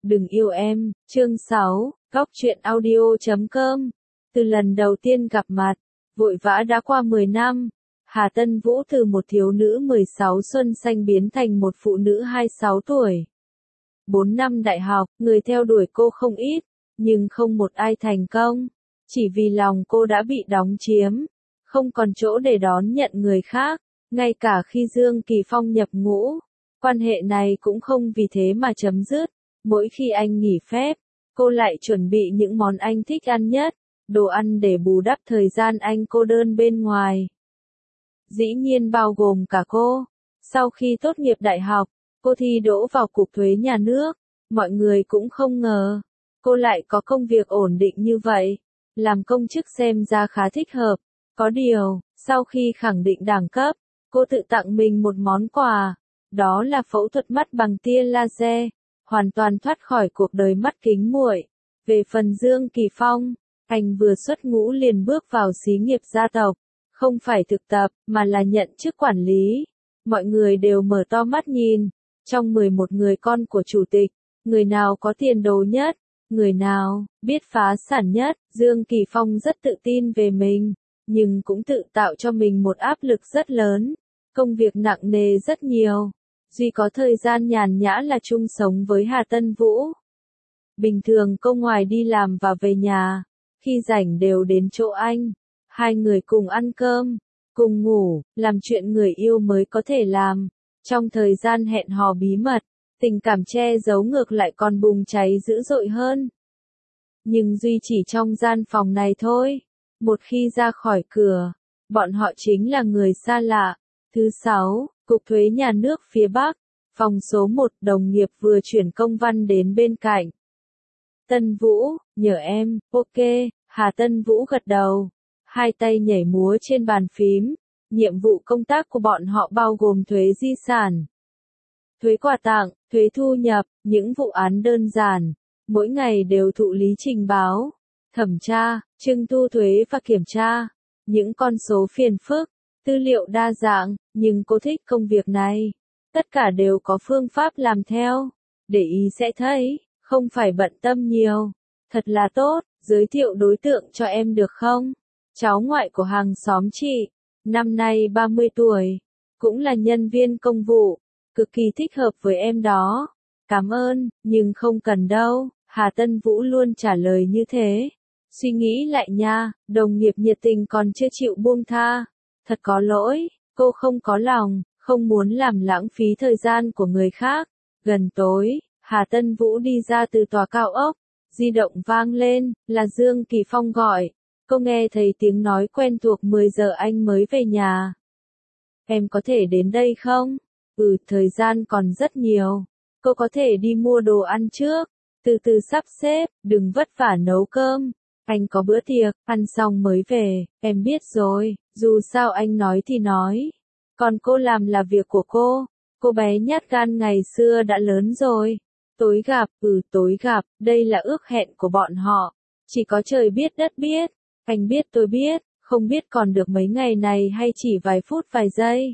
Đừng yêu em, chương 6, Góc truyện audio.com. Từ lần đầu tiên gặp mặt, vội vã đã qua 10 năm, Hà Tân Vũ từ một thiếu nữ 16 xuân xanh biến thành một phụ nữ 26 tuổi. 4 năm đại học, người theo đuổi cô không ít, nhưng không một ai thành công, chỉ vì lòng cô đã bị đóng chiếm, không còn chỗ để đón nhận người khác, ngay cả khi Dương Kỳ Phong nhập ngũ, quan hệ này cũng không vì thế mà chấm dứt. Mỗi khi anh nghỉ phép, cô lại chuẩn bị những món anh thích ăn nhất, đồ ăn để bù đắp thời gian anh cô đơn bên ngoài. Dĩ nhiên bao gồm cả cô. Sau khi tốt nghiệp đại học, cô thi đỗ vào Cục Thuế Nhà nước. Mọi người cũng không ngờ, cô lại có công việc ổn định như vậy. Làm công chức xem ra khá thích hợp. Có điều, sau khi khẳng định đẳng cấp, cô tự tặng mình một món quà. Đó là phẫu thuật mắt bằng tia laser, hoàn toàn thoát khỏi cuộc đời mắt kính muội. Về phần Dương Kỳ Phong, anh vừa xuất ngũ liền bước vào xí nghiệp gia tộc, không phải thực tập, mà là nhận chức quản lý. Mọi người đều mở to mắt nhìn, trong 11 người con của chủ tịch, người nào có tiền đồ nhất, người nào biết phá sản nhất. Dương Kỳ Phong rất tự tin về mình, nhưng cũng tự tạo cho mình một áp lực rất lớn, công việc nặng nề rất nhiều. Duy có thời gian nhàn nhã là chung sống với Hà Tân Vũ. Bình thường cô ngoài đi làm và về nhà, khi rảnh đều đến chỗ anh. Hai người cùng ăn cơm, cùng ngủ, làm chuyện người yêu mới có thể làm. Trong thời gian hẹn hò bí mật, tình cảm che giấu ngược lại còn bùng cháy dữ dội hơn. Nhưng duy chỉ trong gian phòng này thôi. Một khi ra khỏi cửa, bọn họ chính là người xa lạ. Thứ 6. Cục Thuế Nhà nước phía Bắc, phòng số 1, đồng nghiệp vừa chuyển công văn đến bên cạnh. Tân Vũ, nhờ em, ok, Hà Tân Vũ gật đầu, hai tay nhảy múa trên bàn phím. Nhiệm vụ công tác của bọn họ bao gồm thuế di sản, thuế quà tặng, thuế thu nhập, những vụ án đơn giản, mỗi ngày đều thụ lý trình báo, thẩm tra, trưng thu thuế và kiểm tra, những con số phiền phức, tư liệu đa dạng, nhưng cô thích công việc này. Tất cả đều có phương pháp làm theo. Để ý sẽ thấy, không phải bận tâm nhiều. Thật là tốt, giới thiệu đối tượng cho em được không? Cháu ngoại của hàng xóm chị, năm nay 30 tuổi, cũng là nhân viên công vụ, cực kỳ thích hợp với em đó. Cảm ơn, nhưng không cần đâu, Hà Tân Vũ luôn trả lời như thế. Suy nghĩ lại nha, đồng nghiệp nhiệt tình còn chưa chịu buông tha. Thật có lỗi, cô không có lòng, không muốn làm lãng phí thời gian của người khác. Gần tối, Hà Tân Vũ đi ra từ tòa cao ốc, di động vang lên, là Dương Kỳ Phong gọi. Cô nghe thấy tiếng nói quen thuộc, 10 giờ anh mới về nhà. Em có thể đến đây không? Thời gian còn rất nhiều. Cô có thể đi mua đồ ăn trước, từ từ sắp xếp, đừng vất vả nấu cơm. Anh có bữa tiệc, ăn xong mới về, em biết rồi, dù sao anh nói thì nói. Còn cô làm là việc của cô bé nhát gan ngày xưa đã lớn rồi. Tối gặp, tối gặp, đây là ước hẹn của bọn họ. Chỉ có trời biết đất biết, anh biết tôi biết, không biết còn được mấy ngày này hay chỉ vài phút vài giây.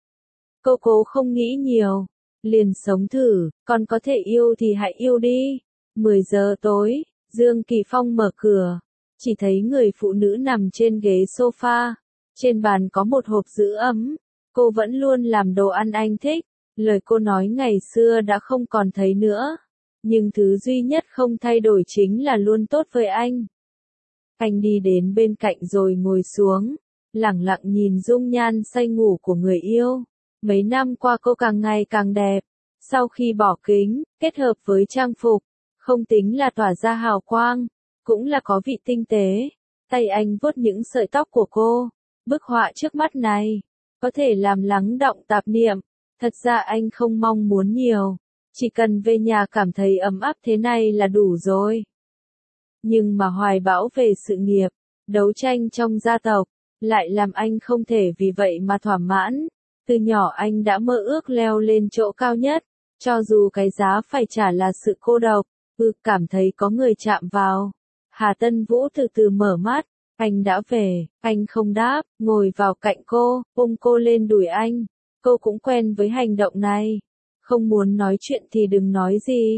Cô cố không nghĩ nhiều, liền sống thử, còn có thể yêu thì hãy yêu đi. 10 giờ tối. Dương Kỳ Phong mở cửa, chỉ thấy người phụ nữ nằm trên ghế sofa, trên bàn có một hộp giữ ấm. Cô vẫn luôn làm đồ ăn anh thích, lời cô nói ngày xưa đã không còn thấy nữa. Nhưng thứ duy nhất không thay đổi chính là luôn tốt với anh. Anh đi đến bên cạnh rồi ngồi xuống, lẳng lặng nhìn dung nhan say ngủ của người yêu. Mấy năm qua cô càng ngày càng đẹp, sau khi bỏ kính, kết hợp với trang phục, không tính là tỏa ra hào quang, cũng là có vị tinh tế. Tay anh vuốt những sợi tóc của cô. Bức họa trước mắt này có thể làm lắng đọng tạp niệm. Thật ra anh không mong muốn nhiều, chỉ cần về nhà cảm thấy ấm áp thế này là đủ rồi. Nhưng mà hoài bão về sự nghiệp, đấu tranh trong gia tộc, lại làm anh không thể vì vậy mà thỏa mãn. Từ nhỏ anh đã mơ ước leo lên chỗ cao nhất, cho dù cái giá phải trả là sự cô độc. Cảm thấy có người chạm vào. Hà Tân Vũ từ từ mở mắt, anh đã về, anh không đáp, ngồi vào cạnh cô, ôm cô lên đùi anh. Cô cũng quen với hành động này. Không muốn nói chuyện thì đừng nói gì.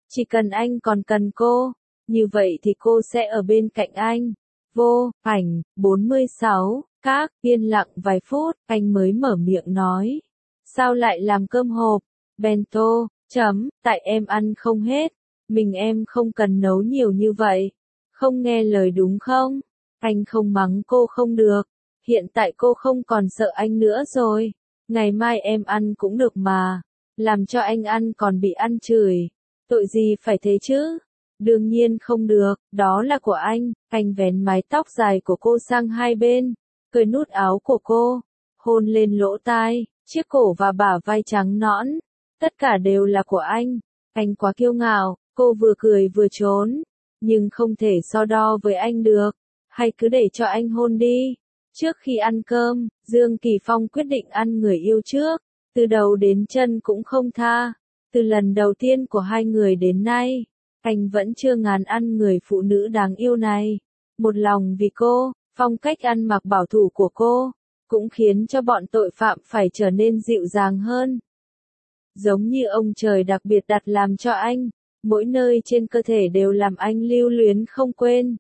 Chỉ cần anh còn cần cô, như vậy thì cô sẽ ở bên cạnh anh. Vô ảnh 46, các yên lặng vài phút, anh mới mở miệng nói. Sao lại làm cơm hộp? Bento, tại em ăn không hết. Mình em không cần nấu nhiều như vậy. Không nghe lời đúng không? Anh không mắng cô không được. Hiện tại cô không còn sợ anh nữa rồi. Ngày mai em ăn cũng được mà. Làm cho anh ăn còn bị ăn chửi. Tội gì phải thế chứ? Đương nhiên không được, đó là của anh vén mái tóc dài của cô sang hai bên, cởi nút áo của cô, hôn lên lỗ tai, chiếc cổ và bả vai trắng nõn, tất cả đều là của anh quá kiêu ngạo, cô vừa cười vừa trốn, nhưng không thể so đo với anh được, hay cứ để cho anh hôn đi. Trước khi ăn cơm, Dương Kỳ Phong quyết định ăn người yêu trước, từ đầu đến chân cũng không tha, từ lần đầu tiên của hai người đến nay. Anh vẫn chưa ngán ăn người phụ nữ đáng yêu này. Một lòng vì cô, phong cách ăn mặc bảo thủ của cô, cũng khiến cho bọn tội phạm phải trở nên dịu dàng hơn. Giống như ông trời đặc biệt đặt làm cho anh, mỗi nơi trên cơ thể đều làm anh lưu luyến không quên.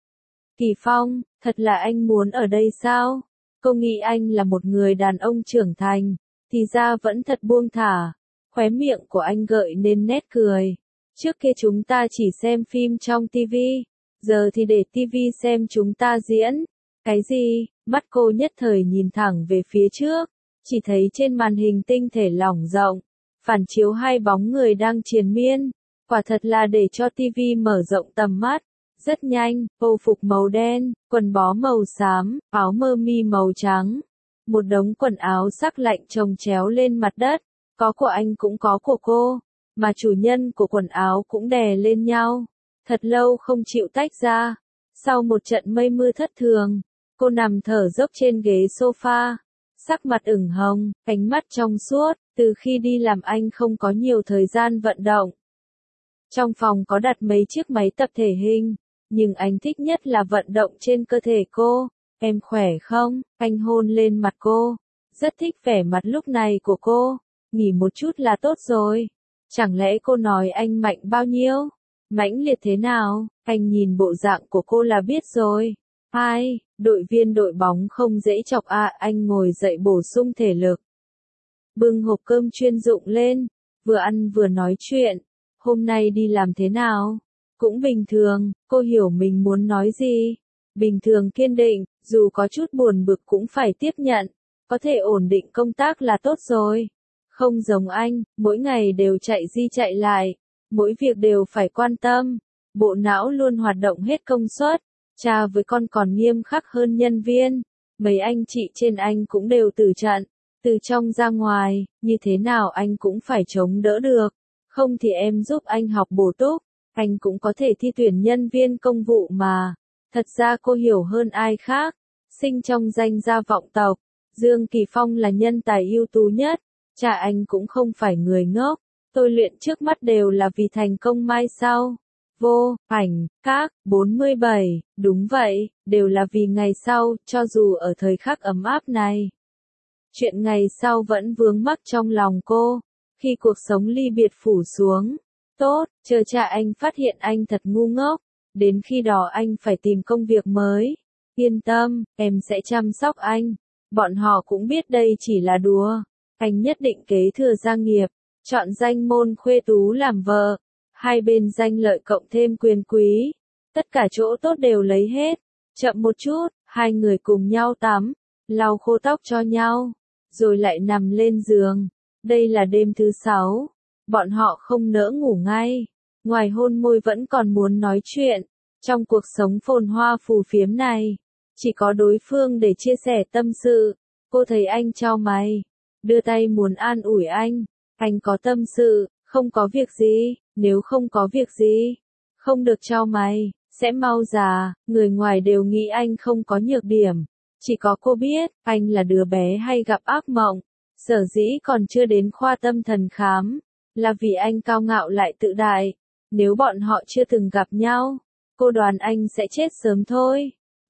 Kỳ Phong, thật là anh muốn ở đây sao? Cô nghĩ anh là một người đàn ông trưởng thành, thì ra vẫn thật buông thả. Khóe miệng của anh gợi nên nét cười. Trước kia chúng ta chỉ xem phim trong TV, giờ thì để TV xem chúng ta diễn. Cái gì? Mắt cô nhất thời nhìn thẳng về phía trước, chỉ thấy trên màn hình tinh thể lỏng rộng, phản chiếu hai bóng người đang triền miên. Quả thật là để cho TV mở rộng tầm mắt. Rất nhanh, âu phục màu đen, quần bó màu xám, áo mơ mi màu trắng. Một đống quần áo sắc lạnh chồng chéo lên mặt đất, có của anh cũng có của cô. Mà chủ nhân của quần áo cũng đè lên nhau, thật lâu không chịu tách ra. Sau một trận mây mưa thất thường, cô nằm thở dốc trên ghế sofa, sắc mặt ửng hồng, ánh mắt trong suốt, từ khi đi làm anh không có nhiều thời gian vận động. Trong phòng có đặt mấy chiếc máy tập thể hình, nhưng anh thích nhất là vận động trên cơ thể cô. Em khỏe không? Anh hôn lên mặt cô, rất thích vẻ mặt lúc này của cô, nghỉ một chút là tốt rồi. Chẳng lẽ cô nói anh mạnh bao nhiêu? Mãnh liệt thế nào? Anh nhìn bộ dạng của cô là biết rồi. Ai, đội viên đội bóng không dễ chọc à, anh ngồi dậy bổ sung thể lực. Bưng hộp cơm chuyên dụng lên, vừa ăn vừa nói chuyện. Hôm nay đi làm thế nào? Cũng bình thường, cô hiểu mình muốn nói gì. Bình thường kiên định, dù có chút buồn bực cũng phải tiếp nhận. Có thể ổn định công tác là tốt rồi. Không giống anh, mỗi ngày đều chạy đi chạy lại, mỗi việc đều phải quan tâm, bộ não luôn hoạt động hết công suất, cha với con còn nghiêm khắc hơn nhân viên, mấy anh chị trên anh cũng đều tử trận, từ trong ra ngoài, như thế nào anh cũng phải chống đỡ được, không thì em giúp anh học bổ túc, anh cũng có thể thi tuyển nhân viên công vụ mà. Thật ra cô hiểu hơn ai khác, sinh trong danh gia vọng tộc, Dương Kỳ Phong là nhân tài ưu tú nhất. Cha anh cũng không phải người ngốc, tôi luyện trước mắt đều là vì thành công mai sau. Vô ảnh, các 47, đúng vậy, đều là vì ngày sau, cho dù ở thời khắc ấm áp này. Chuyện ngày sau vẫn vướng mắc trong lòng cô, khi cuộc sống ly biệt phủ xuống. Tốt, chờ cha anh phát hiện anh thật ngu ngốc, đến khi đó anh phải tìm công việc mới. Yên tâm, em sẽ chăm sóc anh. Bọn họ cũng biết đây chỉ là đùa. Anh nhất định kế thừa gia nghiệp, chọn danh môn khuê tú làm vợ, hai bên danh lợi cộng thêm quyền quý, tất cả chỗ tốt đều lấy hết. Chậm một chút, hai người cùng nhau tắm, lau khô tóc cho nhau, rồi lại nằm lên giường. Đây là đêm thứ 6, bọn họ không nỡ ngủ ngay, ngoài hôn môi vẫn còn muốn nói chuyện. Trong cuộc sống phồn hoa phù phiếm này, chỉ có đối phương để chia sẻ tâm sự. Cô thấy anh chau mày, đưa tay muốn an ủi anh có tâm sự, không có việc gì, nếu không có việc gì, không được chau mày, sẽ mau già, người ngoài đều nghĩ anh không có nhược điểm, chỉ có cô biết, anh là đứa bé hay gặp ác mộng, sở dĩ còn chưa đến khoa tâm thần khám, là vì anh cao ngạo lại tự đại, nếu bọn họ chưa từng gặp nhau, cô đoán anh sẽ chết sớm thôi.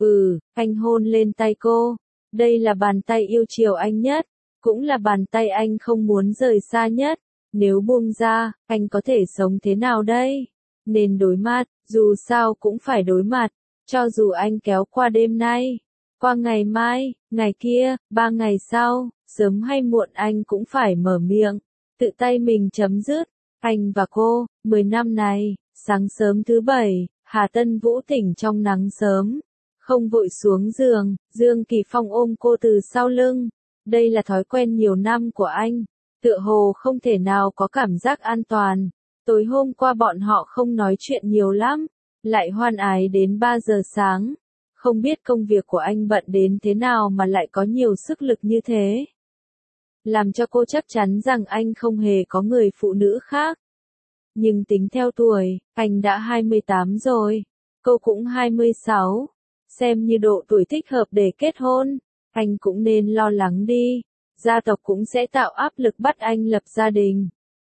Anh hôn lên tay cô, đây là bàn tay yêu chiều anh nhất. Cũng là bàn tay anh không muốn rời xa nhất. Nếu buông ra, anh có thể sống thế nào đây? Nên đối mặt, dù sao cũng phải đối mặt. Cho dù anh kéo qua đêm nay, qua ngày mai, ngày kia, 3 ngày sau, sớm hay muộn anh cũng phải mở miệng, tự tay mình chấm dứt. Anh và cô, 10 năm này, sáng sớm thứ Bảy, Hà Tân Vũ tỉnh trong nắng sớm. Không vội xuống giường, Dương Kỳ Phong ôm cô từ sau lưng. Đây là thói quen nhiều năm của anh. Tựa hồ không thể nào có cảm giác an toàn. Tối hôm qua bọn họ không nói chuyện nhiều lắm. Lại hoan ái đến 3 giờ sáng. Không biết công việc của anh bận đến thế nào mà lại có nhiều sức lực như thế. Làm cho cô chắc chắn rằng anh không hề có người phụ nữ khác. Nhưng tính theo tuổi, anh đã 28 rồi. Cô cũng 26. Xem như độ tuổi thích hợp để kết hôn. Anh cũng nên lo lắng đi. Gia tộc cũng sẽ tạo áp lực bắt anh lập gia đình.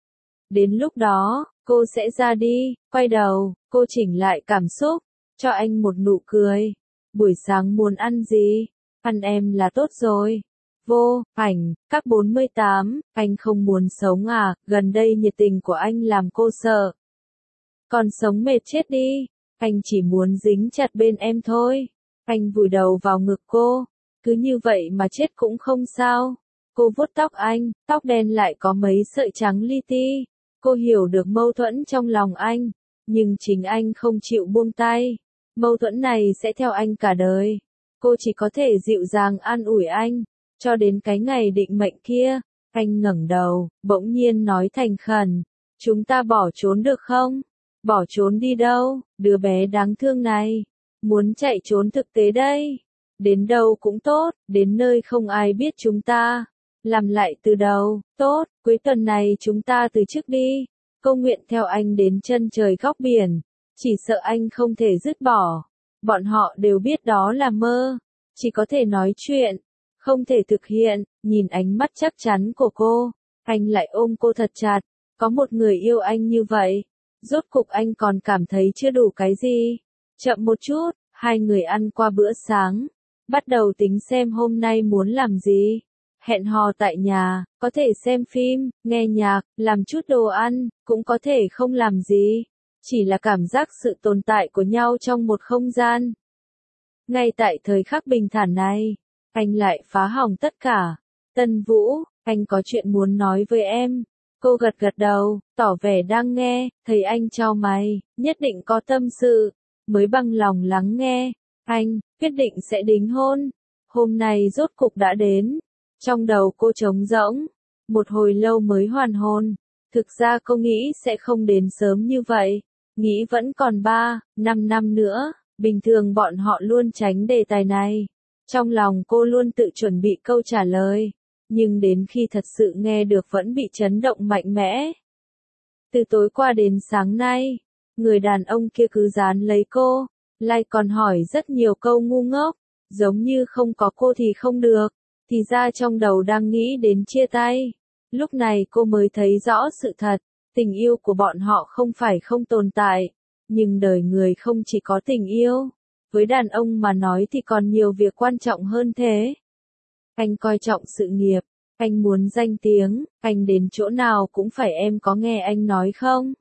Đến lúc đó, cô sẽ ra đi, quay đầu, cô chỉnh lại cảm xúc, cho anh một nụ cười. Buổi sáng muốn ăn gì? Ăn em là tốt rồi. Vô, ảnh, các 48, anh không muốn sống à, gần đây nhiệt tình của anh làm cô sợ. Còn sống mệt chết đi, anh chỉ muốn dính chặt bên em thôi. Anh vùi đầu vào ngực cô, cứ như vậy mà chết cũng không sao. Cô vuốt tóc anh, tóc đen lại có mấy sợi trắng li ti. Cô hiểu được mâu thuẫn trong lòng anh, nhưng chính anh không chịu buông tay. Mâu thuẫn này sẽ theo anh cả đời. Cô chỉ có thể dịu dàng an ủi anh, cho đến cái ngày định mệnh kia. Anh ngẩng đầu, bỗng nhiên nói thành khẩn, chúng ta bỏ trốn được không? Bỏ trốn đi đâu, đứa bé đáng thương này. Muốn chạy trốn thực tế đây. Đến đâu cũng tốt, đến nơi không ai biết chúng ta. Làm lại từ đầu, tốt, cuối tuần này chúng ta từ chức đi. Cô nguyện theo anh đến chân trời góc biển. Chỉ sợ anh không thể dứt bỏ. Bọn họ đều biết đó là mơ. Chỉ có thể nói chuyện, không thể thực hiện. Nhìn ánh mắt chắc chắn của cô, anh lại ôm cô thật chặt. Có một người yêu anh như vậy. Rốt cục anh còn cảm thấy chưa đủ cái gì. Chậm một chút, hai người ăn qua bữa sáng. Bắt đầu tính xem hôm nay muốn làm gì. Hẹn hò tại nhà, có thể xem phim, nghe nhạc, làm chút đồ ăn, cũng có thể không làm gì. Chỉ là cảm giác sự tồn tại của nhau trong một không gian. Ngay tại thời khắc bình thản này, anh lại phá hỏng tất cả. Tân Vũ, anh có chuyện muốn nói với em. Cô gật gật đầu, tỏ vẻ đang nghe, thấy anh chau mày, nhất định có tâm sự, mới bằng lòng lắng nghe. Anh, quyết định sẽ đính hôn. Hôm nay rốt cục đã đến. Trong đầu cô trống rỗng, một hồi lâu mới hoàn hồn. Thực ra cô nghĩ sẽ không đến sớm như vậy, nghĩ vẫn còn 3-5 năm nữa. Bình thường bọn họ luôn tránh đề tài này. Trong lòng cô luôn tự chuẩn bị câu trả lời, nhưng đến khi thật sự nghe được vẫn bị chấn động mạnh mẽ. Từ tối qua đến sáng nay, người đàn ông kia cứ dán lấy cô, lại còn hỏi rất nhiều câu ngu ngốc, giống như không có cô thì không được. Thì ra trong đầu đang nghĩ đến chia tay. Lúc này cô mới thấy rõ sự thật, tình yêu của bọn họ không phải không tồn tại, nhưng đời người không chỉ có tình yêu. Với đàn ông mà nói thì còn nhiều việc quan trọng hơn thế. Anh coi trọng sự nghiệp, anh muốn danh tiếng, anh đến chỗ nào cũng phải em có nghe anh nói không?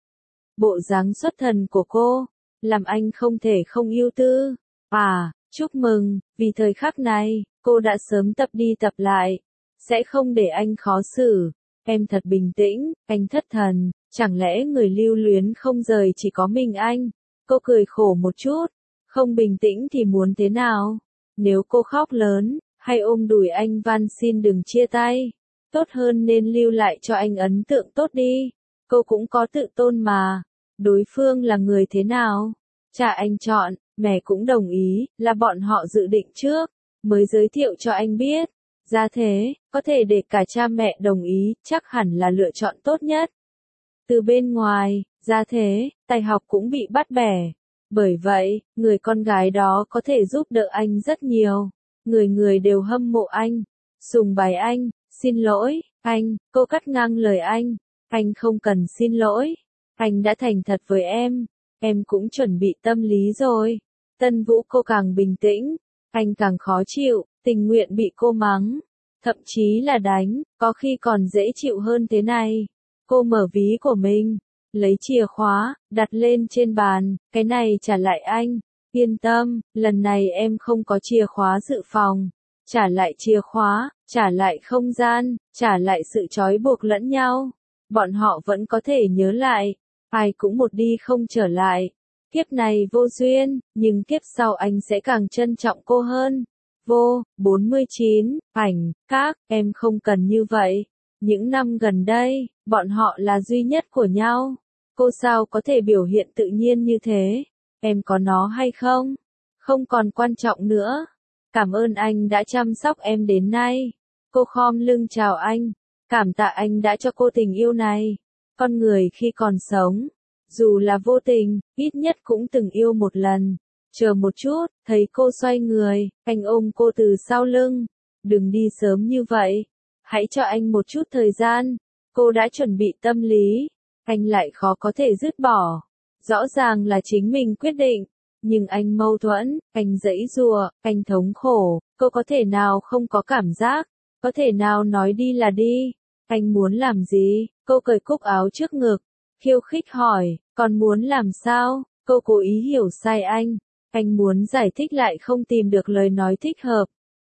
Bộ dáng xuất thần của cô, làm anh không thể không yêu tư. À, chúc mừng, vì thời khắc này, cô đã sớm tập đi tập lại, sẽ không để anh khó xử. Em thật bình tĩnh, anh thất thần, chẳng lẽ người lưu luyến không rời chỉ có mình anh? Cô cười khổ một chút, không bình tĩnh thì muốn thế nào? Nếu cô khóc lớn, hay ôm đùi anh van xin đừng chia tay, tốt hơn nên lưu lại cho anh ấn tượng tốt đi. Cô cũng có tự tôn mà. Đối phương là người thế nào? Cha anh chọn, mẹ cũng đồng ý, là bọn họ dự định trước, mới giới thiệu cho anh biết. Ra thế, có thể để cả cha mẹ đồng ý, chắc hẳn là lựa chọn tốt nhất. Từ bên ngoài, ra thế, tài học cũng bị bắt bẻ. Bởi vậy, người con gái đó có thể giúp đỡ anh rất nhiều. Người người đều hâm mộ anh, sùng bái anh. Xin lỗi, anh, cô cắt ngang lời anh. Anh không cần xin lỗi. Anh đã thành thật với em cũng chuẩn bị tâm lý rồi. Tân Vũ cô càng bình tĩnh, anh càng khó chịu, tình nguyện bị cô mắng, thậm chí là đánh, có khi còn dễ chịu hơn thế này. Cô mở ví của mình, lấy chìa khóa, đặt lên trên bàn, cái này trả lại anh. Yên tâm, lần này em không có chìa khóa dự phòng. Trả lại chìa khóa, trả lại không gian, trả lại sự trói buộc lẫn nhau. Bọn họ vẫn có thể nhớ lại, ai cũng một đi không trở lại. Kiếp này vô duyên, nhưng kiếp sau anh sẽ càng trân trọng cô hơn. Vô, 49, ảnh, các, em không cần như vậy. Những năm gần đây, bọn họ là duy nhất của nhau. Cô sao có thể biểu hiện tự nhiên như thế? Em có nó hay không? Không còn quan trọng nữa. Cảm ơn anh đã chăm sóc em đến nay. Cô khom lưng chào anh. Cảm tạ anh đã cho cô tình yêu này. Con người khi còn sống, dù là vô tình, ít nhất cũng từng yêu một lần. Chờ một chút, thấy cô xoay người, anh ôm cô từ sau lưng. Đừng đi sớm như vậy. Hãy cho anh một chút thời gian. Cô đã chuẩn bị tâm lý. Anh lại khó có thể dứt bỏ. Rõ ràng là chính mình quyết định. Nhưng anh mâu thuẫn, anh giãy giụa, anh thống khổ. Cô có thể nào không có cảm giác? Có thể nào nói đi là đi? Anh muốn làm gì? Cô cởi cúc áo trước ngực. Khiêu khích hỏi, còn muốn làm sao? Cô cố ý hiểu sai anh. Anh muốn giải thích lại không tìm được lời nói thích hợp.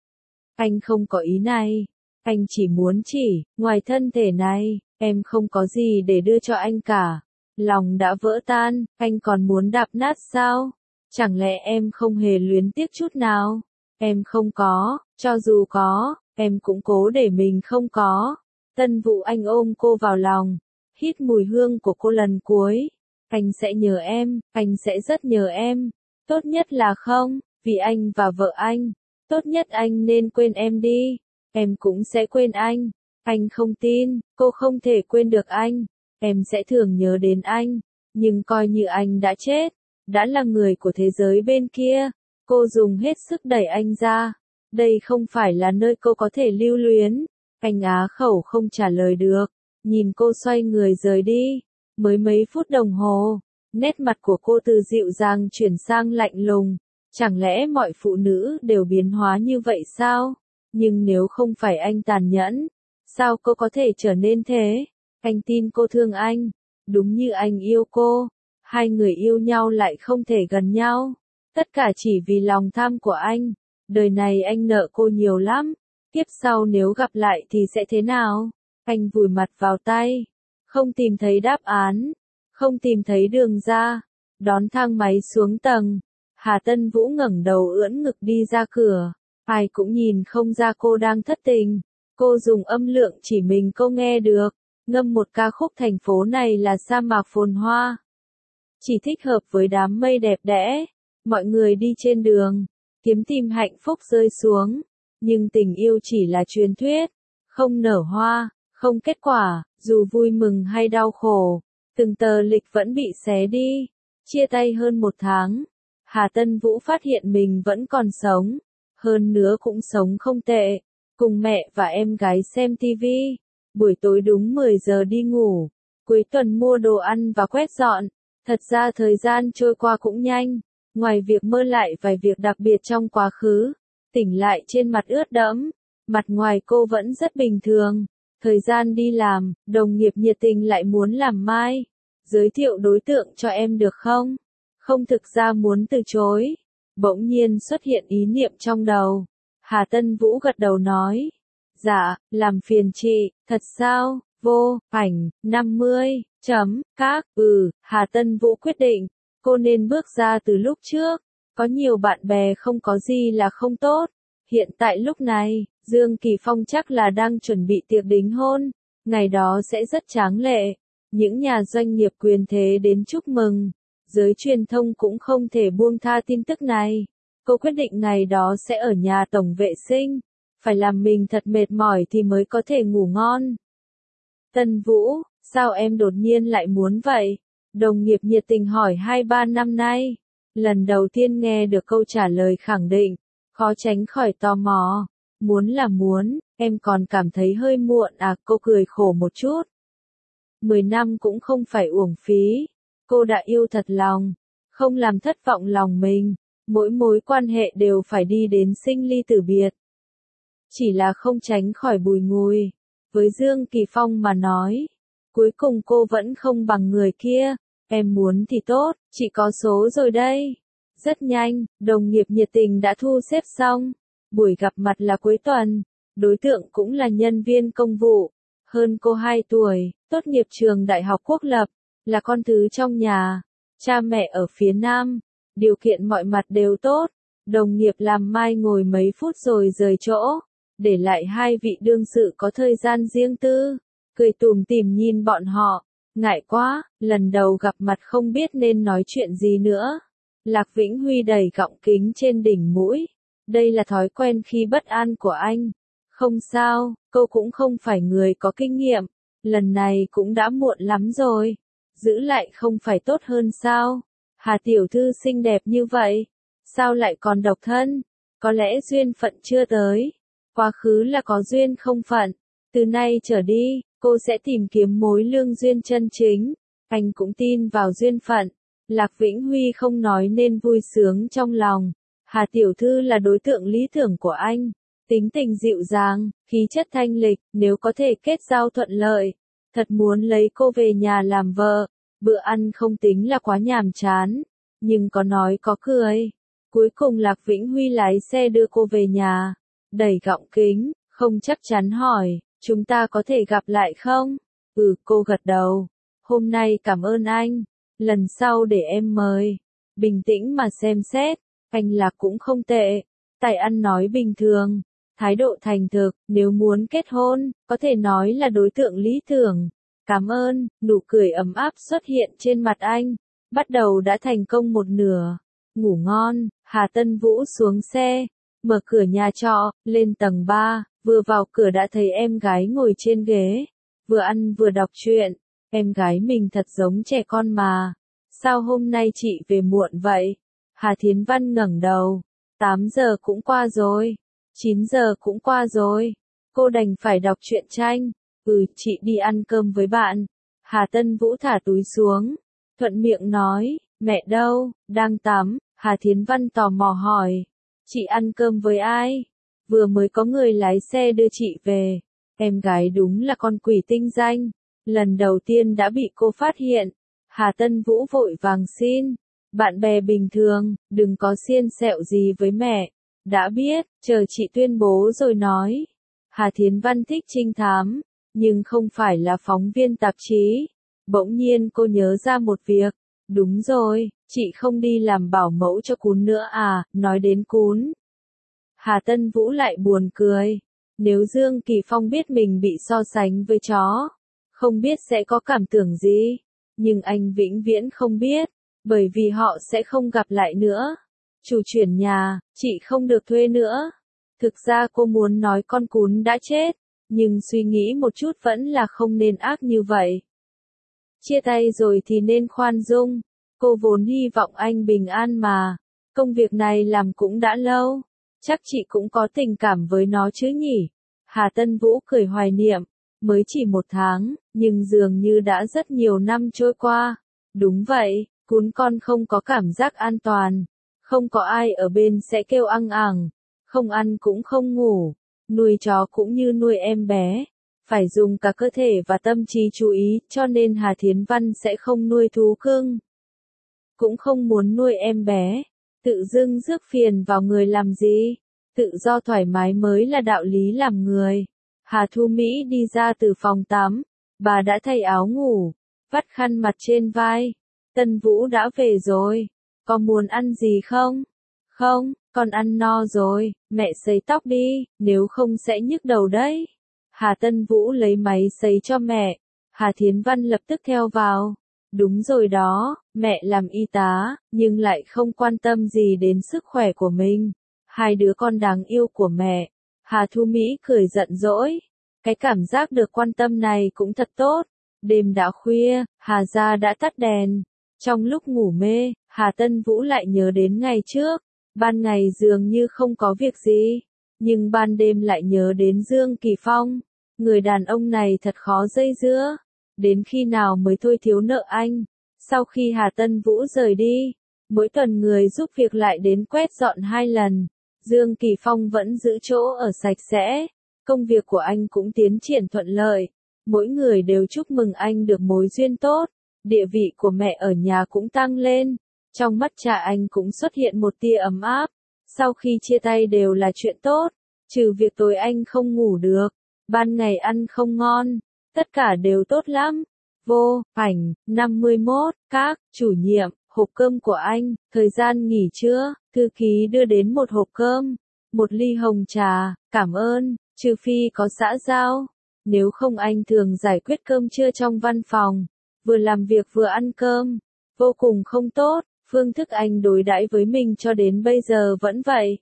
Anh không có ý này. Anh chỉ muốn ngoài thân thể này, em không có gì để đưa cho anh cả. Lòng đã vỡ tan, anh còn muốn đạp nát sao? Chẳng lẽ em không hề luyến tiếc chút nào? Em không có, cho dù có, em cũng cố để mình không có. Tân Vũ anh ôm cô vào lòng, hít mùi hương của cô lần cuối. Anh sẽ nhớ em, anh sẽ rất nhớ em. Tốt nhất là không, vì anh và vợ anh. Tốt nhất anh nên quên em đi. Em cũng sẽ quên anh. Anh không tin, cô không thể quên được anh. Em sẽ thường nhớ đến anh. Nhưng coi như anh đã chết, đã là người của thế giới bên kia. Cô dùng hết sức đẩy anh ra. Đây không phải là nơi cô có thể lưu luyến. Anh á khẩu không trả lời được. Nhìn cô xoay người rời đi. Mới mấy phút đồng hồ, nét mặt của cô từ dịu dàng chuyển sang lạnh lùng. Chẳng lẽ mọi phụ nữ đều biến hóa như vậy sao? Nhưng nếu không phải anh tàn nhẫn, sao cô có thể trở nên thế? Anh tin cô thương anh, đúng như anh yêu cô. Hai người yêu nhau lại không thể gần nhau. Tất cả chỉ vì lòng tham của anh. Đời này anh nợ cô nhiều lắm. Tiếp sau nếu gặp lại thì sẽ thế nào? Anh vùi mặt vào tay. Không tìm thấy đáp án. Không tìm thấy đường ra. Đón thang máy xuống tầng. Hà Tân Vũ ngẩng đầu ưỡn ngực đi ra cửa. Ai cũng nhìn không ra cô đang thất tình. Cô dùng âm lượng chỉ mình cô nghe được. Ngâm một ca khúc thành phố này là sa mạc phồn hoa. Chỉ thích hợp với đám mây đẹp đẽ. Mọi người đi trên đường, kiếm tìm hạnh phúc rơi xuống. Nhưng tình yêu chỉ là truyền thuyết. Không nở hoa, không kết quả, dù vui mừng hay đau khổ. Từng tờ lịch vẫn bị xé đi. Chia tay hơn 1 tháng. Hà Tân Vũ phát hiện mình vẫn còn sống. Hơn nữa cũng sống không tệ. Cùng mẹ và em gái xem TV. Buổi tối đúng 10 giờ đi ngủ. Cuối tuần mua đồ ăn và quét dọn. Thật ra thời gian trôi qua cũng nhanh. Ngoài việc mơ lại vài việc đặc biệt trong quá khứ. Tỉnh lại trên mặt ướt đẫm. Mặt ngoài cô vẫn rất bình thường. Thời gian đi làm, đồng nghiệp nhiệt tình lại muốn làm mai. Giới thiệu đối tượng cho em được không? Không, thực ra muốn từ chối. Bỗng nhiên xuất hiện ý niệm trong đầu. Hà Tân Vũ gật đầu nói. Dạ, làm phiền chị, thật sao? Vô, ảnh, 50, các, Hà Tân Vũ quyết định. Cô nên bước ra từ lúc trước. Có nhiều bạn bè không có gì là không tốt. Hiện tại lúc này, Dương Kỳ Phong chắc là đang chuẩn bị tiệc đính hôn. Ngày đó sẽ rất tráng lệ. Những nhà doanh nghiệp quyền thế đến chúc mừng. Giới truyền thông cũng không thể buông tha tin tức này. Cô quyết định ngày đó sẽ ở nhà tổng vệ sinh. Phải làm mình thật mệt mỏi thì mới có thể ngủ ngon. Tân Vũ, sao em đột nhiên lại muốn vậy? Đồng nghiệp nhiệt tình hỏi 2-3 năm nay. Lần đầu tiên nghe được câu trả lời khẳng định. Khó tránh khỏi tò mò. Muốn là muốn, em còn cảm thấy hơi muộn à? Cô cười khổ một chút. 10 năm cũng không phải uổng phí. Cô đã yêu thật lòng. Không làm thất vọng lòng mình. Mỗi mối quan hệ đều phải đi đến sinh ly tử biệt. Chỉ là không tránh khỏi bùi ngùi. Với Dương Kỳ Phong mà nói, cuối cùng cô vẫn không bằng người kia. Em muốn thì tốt, chị có số rồi đây. Rất nhanh, đồng nghiệp nhiệt tình đã thu xếp xong. Buổi gặp mặt là cuối tuần. Đối tượng cũng là nhân viên công vụ. Hơn cô 2 tuổi, tốt nghiệp trường Đại học Quốc lập, là con thứ trong nhà. Cha mẹ ở phía Nam. Điều kiện mọi mặt đều tốt. Đồng nghiệp làm mai ngồi mấy phút rồi rời chỗ. Để lại 2 vị đương sự có thời gian riêng tư. Cười tủm tỉm nhìn bọn họ. Ngại quá, lần đầu gặp mặt không biết nên nói chuyện gì nữa. Lạc Vĩnh Huy đẩy gọng kính trên đỉnh mũi. Đây là thói quen khi bất an của anh. Không sao, cô cũng không phải người có kinh nghiệm. Lần này cũng đã muộn lắm rồi. Giữ lại không phải tốt hơn sao? Hà tiểu thư xinh đẹp như vậy. Sao lại còn độc thân? Có lẽ duyên phận chưa tới. Quá khứ là có duyên không phận. Từ nay trở đi, cô sẽ tìm kiếm mối lương duyên chân chính. Anh cũng tin vào duyên phận. Lạc Vĩnh Huy không nói nên vui sướng trong lòng. Hà tiểu thư là đối tượng lý tưởng của anh. Tính tình dịu dàng, khí chất thanh lịch, nếu có thể kết giao thuận lợi. Thật muốn lấy cô về nhà làm vợ. Bữa ăn không tính là quá nhàm chán. Nhưng có nói có cười. Cuối cùng Lạc Vĩnh Huy lái xe đưa cô về nhà. Đẩy gọng kính, không chắc chắn hỏi, chúng ta có thể gặp lại không? Cô gật đầu. Hôm nay cảm ơn anh. Lần sau để em mời. Bình tĩnh mà xem xét. Anh Lạc cũng không tệ. Tài ăn nói bình thường. Thái độ thành thực, nếu muốn kết hôn, có thể nói là đối tượng lý tưởng. Cảm ơn, nụ cười ấm áp xuất hiện trên mặt anh. Bắt đầu đã thành công một nửa. Ngủ ngon, Hà Tân Vũ xuống xe. Mở cửa nhà trọ, lên tầng 3, vừa vào cửa đã thấy em gái ngồi trên ghế. Vừa ăn vừa đọc truyện. Em gái mình thật giống trẻ con mà. Sao hôm nay chị về muộn vậy? Hà Thiến Văn ngẩng đầu. 8 giờ cũng qua rồi. 9 giờ cũng qua rồi. Cô đành phải đọc truyện tranh. Chị đi ăn cơm với bạn. Hà Tân Vũ thả túi xuống. Thuận miệng nói, mẹ đâu, đang tắm. Hà Thiến Văn tò mò hỏi. Chị ăn cơm với ai? Vừa mới có người lái xe đưa chị về. Em gái đúng là con quỷ tinh danh. Lần đầu tiên đã bị cô phát hiện. Hà Tân Vũ vội vàng xin. Bạn bè bình thường, đừng có xiên xẹo gì với mẹ. Đã biết, chờ chị tuyên bố rồi nói. Hà Thiến Văn thích trinh thám, nhưng không phải là phóng viên tạp chí. Bỗng nhiên cô nhớ ra một việc. Đúng rồi, chị không đi làm bảo mẫu cho Cún nữa à? Nói đến Cún. Hà Tân Vũ lại buồn cười. Nếu Dương Kỳ Phong biết mình bị so sánh với chó, không biết sẽ có cảm tưởng gì. Nhưng anh vĩnh viễn không biết, bởi vì họ sẽ không gặp lại nữa. Chủ chuyển nhà, chị không được thuê nữa. Thực ra cô muốn nói con Cún đã chết, nhưng suy nghĩ một chút vẫn là không nên ác như vậy. Chia tay rồi thì nên khoan dung. Cô vốn hy vọng anh bình an mà. Công việc này làm cũng đã lâu. Chắc chị cũng có tình cảm với nó chứ nhỉ? Hà Tân Vũ cười hoài niệm. Mới chỉ 1 tháng, nhưng dường như đã rất nhiều năm trôi qua. Đúng vậy, Cún con không có cảm giác an toàn. Không có ai ở bên sẽ kêu ăng ẳng. Không ăn cũng không ngủ. Nuôi chó cũng như nuôi em bé. Phải dùng cả cơ thể và tâm trí chú ý, cho nên Hà Thiến Văn sẽ không nuôi thú cưng. Cũng không muốn nuôi em bé. Tự dưng rước phiền vào người làm gì? Tự do thoải mái mới là đạo lý làm người. Hà Thu Mỹ đi ra từ phòng tắm. Bà đã thay áo ngủ, vắt khăn mặt trên vai. Tân Vũ đã về rồi. Có muốn ăn gì không? Không, con ăn no rồi, mẹ sấy tóc đi, nếu không sẽ nhức đầu đấy. Hà Tân Vũ lấy máy sấy cho mẹ. Hà Thiến Văn lập tức theo vào. Đúng rồi đó, mẹ làm y tá, nhưng lại không quan tâm gì đến sức khỏe của mình. 2 đứa con đáng yêu của mẹ. Hà Thu Mỹ cười giận dỗi. Cái cảm giác được quan tâm này cũng thật tốt. Đêm đã khuya, Hà gia đã tắt đèn. Trong lúc ngủ mê, Hà Tân Vũ lại nhớ đến ngày trước. Ban ngày dường như không có việc gì, nhưng ban đêm lại nhớ đến Dương Kỳ Phong. Người đàn ông này thật khó dây dưa. Đến khi nào mới thôi thiếu nợ anh? Sau khi Hà Tân Vũ rời đi, mỗi tuần người giúp việc lại đến quét dọn 2 lần. Dương Kỳ Phong vẫn giữ chỗ ở sạch sẽ. Công việc của anh cũng tiến triển thuận lợi. Mỗi người đều chúc mừng anh được mối duyên tốt, địa vị của mẹ ở nhà cũng tăng lên. Trong mắt cha anh cũng xuất hiện một tia ấm áp. Sau khi chia tay đều là chuyện tốt, trừ việc tối anh không ngủ được, ban ngày ăn không ngon, tất cả đều tốt lắm. Vô, ảnh, 51, các, chủ nhiệm, hộp cơm của anh, thời gian nghỉ trưa, thư ký đưa đến một hộp cơm, một ly hồng trà, cảm ơn, trừ phi có xã giao. Nếu không anh thường giải quyết cơm trưa trong văn phòng, vừa làm việc vừa ăn cơm, vô cùng không tốt. Phương thức anh đối đãi với mình cho đến bây giờ vẫn vậy.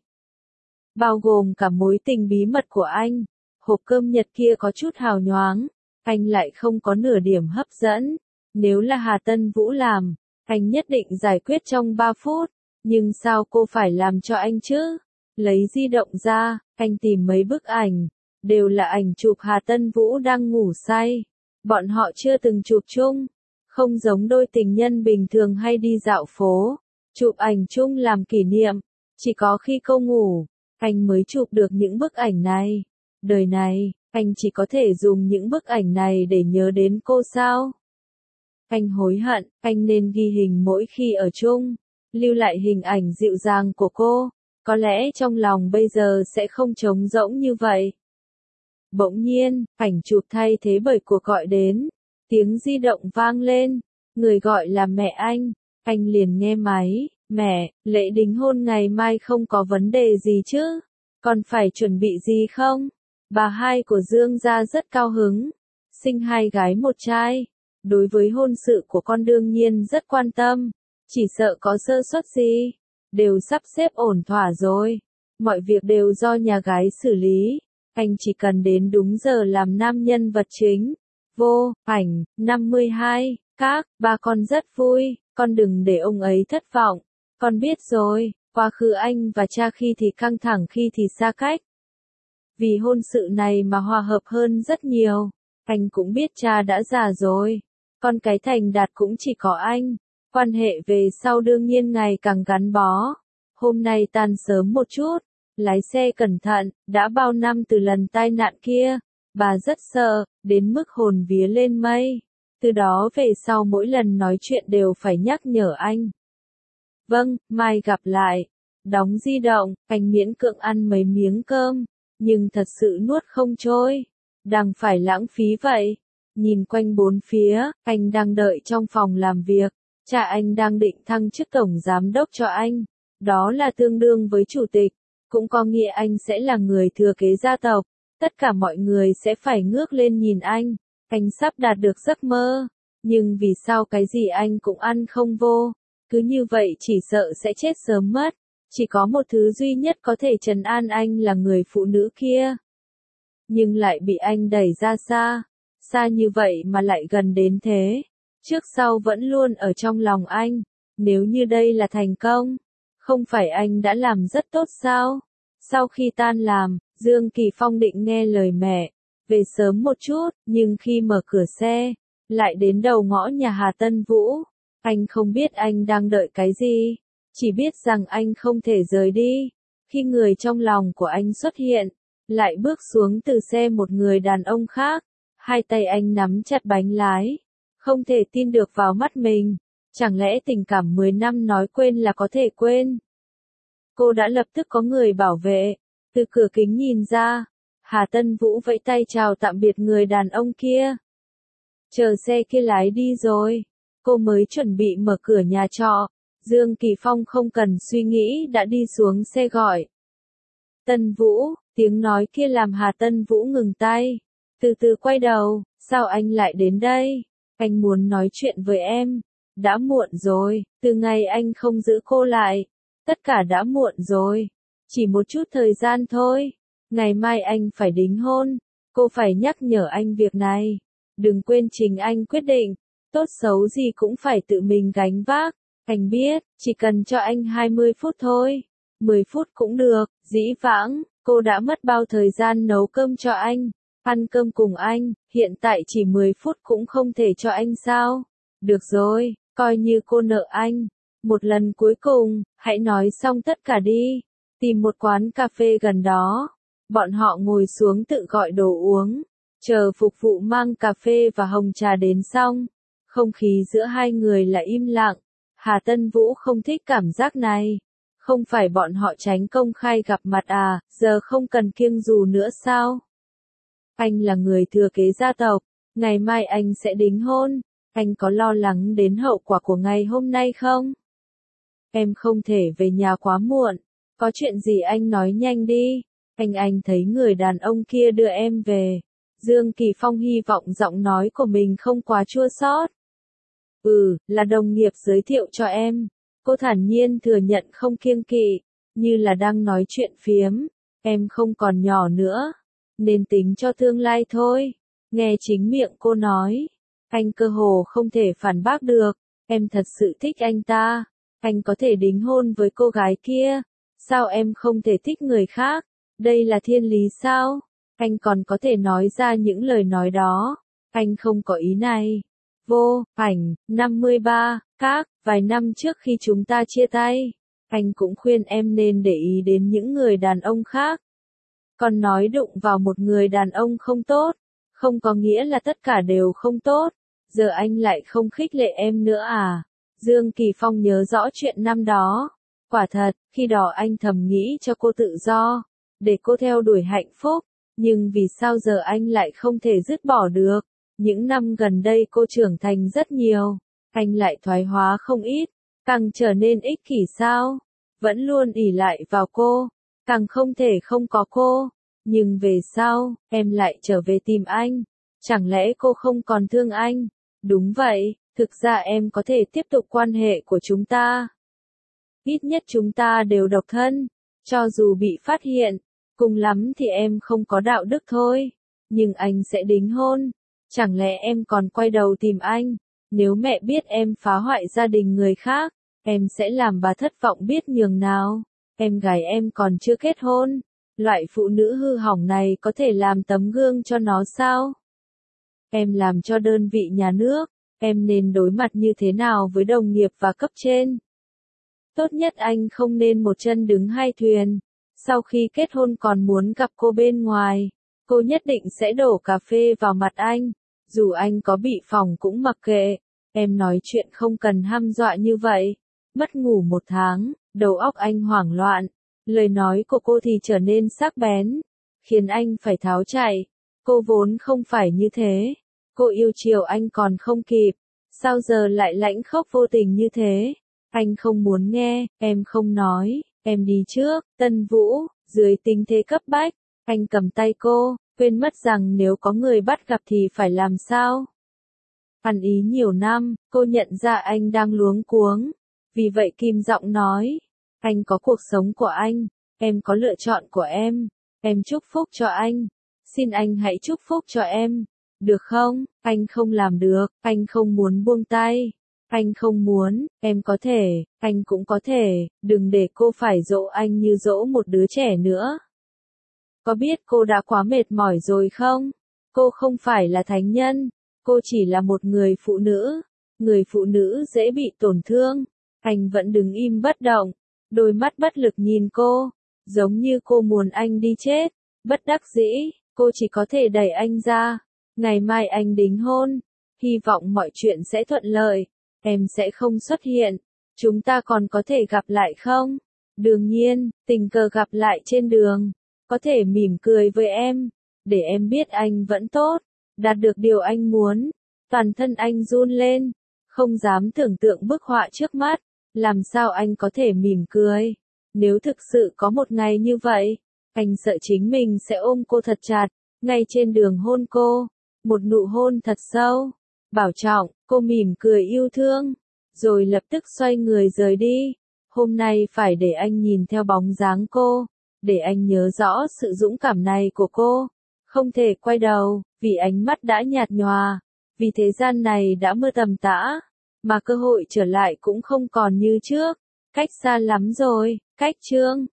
Bao gồm cả mối tình bí mật của anh. Hộp cơm Nhật kia có chút hào nhoáng, anh lại không có nửa điểm hấp dẫn. Nếu là Hà Tân Vũ làm, anh nhất định giải quyết trong 3 phút. Nhưng sao cô phải làm cho anh chứ? Lấy di động ra, anh tìm mấy bức ảnh. Đều là ảnh chụp Hà Tân Vũ đang ngủ say. Bọn họ chưa từng chụp chung. Không giống đôi tình nhân bình thường hay đi dạo phố, chụp ảnh chung làm kỷ niệm, chỉ có khi cô ngủ, anh mới chụp được những bức ảnh này. Đời này, anh chỉ có thể dùng những bức ảnh này để nhớ đến cô sao? Anh hối hận, anh nên ghi hình mỗi khi ở chung, lưu lại hình ảnh dịu dàng của cô, có lẽ trong lòng bây giờ sẽ không trống rỗng như vậy. Bỗng nhiên, ảnh chụp thay thế bởi cuộc gọi đến. Tiếng di động vang lên, người gọi là mẹ anh liền nghe máy, mẹ, lễ đính hôn ngày mai không có vấn đề gì chứ, còn phải chuẩn bị gì không? Bà hai của Dương gia rất cao hứng, sinh 2 gái 1 trai, đối với hôn sự của con đương nhiên rất quan tâm, chỉ sợ có sơ suất gì, đều sắp xếp ổn thỏa rồi, mọi việc đều do nhà gái xử lý, anh chỉ cần đến đúng giờ làm nam nhân vật chính. Vô, ảnh, 52, các, ba con rất vui, con đừng để ông ấy thất vọng. Con biết rồi, quá khứ anh và cha khi thì căng thẳng khi thì xa cách. Vì hôn sự này mà hòa hợp hơn rất nhiều. Anh cũng biết cha đã già rồi. Con cái thành đạt cũng chỉ có anh. Quan hệ về sau đương nhiên ngày càng gắn bó. Hôm nay tan sớm một chút. Lái xe cẩn thận, đã bao năm từ lần tai nạn kia. Bà rất sợ, đến mức hồn vía lên mây. Từ đó về sau mỗi lần nói chuyện đều phải nhắc nhở anh. Vâng, mai gặp lại. Đóng di động, anh miễn cưỡng ăn mấy miếng cơm, nhưng thật sự nuốt không trôi. Đang phải lãng phí vậy. Nhìn quanh bốn phía, anh đang đợi trong phòng làm việc. Cha anh đang định thăng chức tổng giám đốc cho anh. Đó là tương đương với chủ tịch. Cũng có nghĩa anh sẽ là người thừa kế gia tộc. Tất cả mọi người sẽ phải ngước lên nhìn anh. Anh sắp đạt được giấc mơ. Nhưng vì sao cái gì anh cũng ăn không vô. Cứ như vậy chỉ sợ sẽ chết sớm mất. Chỉ có một thứ duy nhất có thể trấn an anh là người phụ nữ kia. Nhưng lại bị anh đẩy ra xa. Xa như vậy mà lại gần đến thế. Trước sau vẫn luôn ở trong lòng anh. Nếu như đây là thành công. Không phải anh đã làm rất tốt sao? Sau khi tan làm, Dương Kỳ Phong định nghe lời mẹ. Về sớm một chút, nhưng khi mở cửa xe, lại đến đầu ngõ nhà Hà Tân Vũ. Anh không biết anh đang đợi cái gì. Chỉ biết rằng anh không thể rời đi. Khi người trong lòng của anh xuất hiện, lại bước xuống từ xe một người đàn ông khác. 2 tay anh nắm chặt bánh lái. Không thể tin được vào mắt mình. Chẳng lẽ tình cảm 10 năm nói quên là có thể quên? Cô đã lập tức có người bảo vệ. Từ cửa kính nhìn ra, Hà Tân Vũ vẫy tay chào tạm biệt người đàn ông kia. Chờ xe kia lái đi rồi. Cô mới chuẩn bị mở cửa nhà trọ. Dương Kỳ Phong không cần suy nghĩ đã đi xuống xe gọi. Tân Vũ, tiếng nói kia làm Hà Tân Vũ ngừng tay. Từ từ quay đầu, sao anh lại đến đây? Anh muốn nói chuyện với em. Đã muộn rồi, từ ngày anh không giữ cô lại. Tất cả đã muộn rồi. Chỉ một chút thời gian thôi. Ngày mai anh phải đính hôn. Cô phải nhắc nhở anh việc này. Đừng quên chính anh quyết định. Tốt xấu gì cũng phải tự mình gánh vác. Anh biết, chỉ cần cho anh 20 phút thôi. 10 phút cũng được. Dĩ vãng, cô đã mất bao thời gian nấu cơm cho anh. Ăn cơm cùng anh. Hiện tại chỉ 10 phút cũng không thể cho anh sao? Được rồi, coi như cô nợ anh. Một lần cuối cùng, hãy nói xong tất cả đi. Tìm một quán cà phê gần đó. Bọn họ ngồi xuống tự gọi đồ uống. Chờ phục vụ mang cà phê và hồng trà đến xong, không khí giữa hai người là im lặng. Hà Tân Vũ không thích cảm giác này. Không phải bọn họ tránh công khai gặp mặt à, giờ không cần kiêng dù nữa sao? Anh là người thừa kế gia tộc, ngày mai anh sẽ đính hôn, anh có lo lắng đến hậu quả của ngày hôm nay không? Em không thể về nhà quá muộn, có chuyện gì anh nói nhanh đi, anh thấy người đàn ông kia đưa em về. Dương Kỳ Phong hy vọng giọng nói của mình không quá chua xót. Là đồng nghiệp giới thiệu cho em. Cô thản nhiên thừa nhận không kiêng kỵ, như là đang nói chuyện phiếm. Em không còn nhỏ nữa, nên tính cho tương lai thôi. Nghe chính miệng cô nói, anh cơ hồ không thể phản bác được. Em thật sự thích anh ta, anh có thể đính hôn với cô gái kia. Sao em không thể thích người khác? Đây là thiên lý sao? Anh còn có thể nói ra những lời nói đó. Anh không có ý này. Vô ảnh 53, các, vài năm trước khi chúng ta chia tay, anh cũng khuyên em nên để ý đến những người đàn ông khác. Còn nói đụng vào một người đàn ông không tốt, không có nghĩa là tất cả đều không tốt. Giờ anh lại không khích lệ em nữa à? Dương Kỳ Phong nhớ rõ chuyện năm đó. Quả thật, khi đó anh thầm nghĩ cho cô tự do, để cô theo đuổi hạnh phúc. Nhưng vì sao giờ anh lại không thể dứt bỏ được? Những năm gần đây cô trưởng thành rất nhiều, anh lại thoái hóa không ít, càng trở nên ích kỷ sao? Vẫn luôn ỷ lại vào cô, càng không thể không có cô. Nhưng về sau, em lại trở về tìm anh. Chẳng lẽ cô không còn thương anh? Đúng vậy, thực ra em có thể tiếp tục quan hệ của chúng ta. Ít nhất chúng ta đều độc thân, cho dù bị phát hiện, cùng lắm thì em không có đạo đức thôi. Nhưng anh sẽ đính hôn. Chẳng lẽ em còn quay đầu tìm anh? Nếu mẹ biết em phá hoại gia đình người khác, em sẽ làm bà thất vọng biết nhường nào. Em gái em còn chưa kết hôn. Loại phụ nữ hư hỏng này có thể làm tấm gương cho nó sao? Em làm cho đơn vị nhà nước, em nên đối mặt như thế nào với đồng nghiệp và cấp trên? Tốt nhất anh không nên một chân đứng hai thuyền. Sau khi kết hôn còn muốn gặp cô bên ngoài, cô nhất định sẽ đổ cà phê vào mặt anh. Dù anh có bị phỏng cũng mặc kệ. Em nói chuyện không cần hăm dọa như vậy. Mất ngủ 1 tháng, đầu óc anh hoảng loạn. Lời nói của cô thì trở nên sắc bén, khiến anh phải tháo chạy. Cô vốn không phải như thế. Cô yêu chiều anh còn không kịp. Sao giờ lại lãnh khốc vô tình như thế? Anh không muốn nghe, em không nói, em đi trước. Tân Vũ, dưới tình thế cấp bách, anh cầm tay cô, quên mất rằng nếu có người bắt gặp thì phải làm sao. Ăn ý nhiều năm, cô nhận ra anh đang luống cuống. Vì vậy kìm giọng nói, anh có cuộc sống của anh, em có lựa chọn của em chúc phúc cho anh. Xin anh hãy chúc phúc cho em, được không? Anh không làm được, anh không muốn buông tay. Anh không muốn, em có thể, anh cũng có thể, đừng để cô phải dỗ anh như dỗ một đứa trẻ nữa. Có biết cô đã quá mệt mỏi rồi không? Cô không phải là thánh nhân, cô chỉ là một người phụ nữ. Người phụ nữ dễ bị tổn thương. Anh vẫn đứng im bất động, đôi mắt bất lực nhìn cô, giống như cô muốn anh đi chết. Bất đắc dĩ, cô chỉ có thể đẩy anh ra. Ngày mai anh đính hôn, hy vọng mọi chuyện sẽ thuận lợi. Em sẽ không xuất hiện. Chúng ta còn có thể gặp lại không? Đương nhiên, tình cờ gặp lại trên đường. Có thể mỉm cười với em, để em biết anh vẫn tốt, đạt được điều anh muốn. Toàn thân anh run lên, không dám tưởng tượng bức họa trước mắt. Làm sao anh có thể mỉm cười? Nếu thực sự có một ngày như vậy, anh sợ chính mình sẽ ôm cô thật chặt, ngay trên đường hôn cô. Một nụ hôn thật sâu, bảo trọng. Cô mỉm cười yêu thương, rồi lập tức xoay người rời đi. Hôm nay phải để anh nhìn theo bóng dáng cô, để anh nhớ rõ sự dũng cảm này của cô. Không thể quay đầu, vì ánh mắt đã nhạt nhòa, vì thế gian này đã mưa tầm tã, mà cơ hội trở lại cũng không còn như trước. Cách xa lắm rồi, cách chương.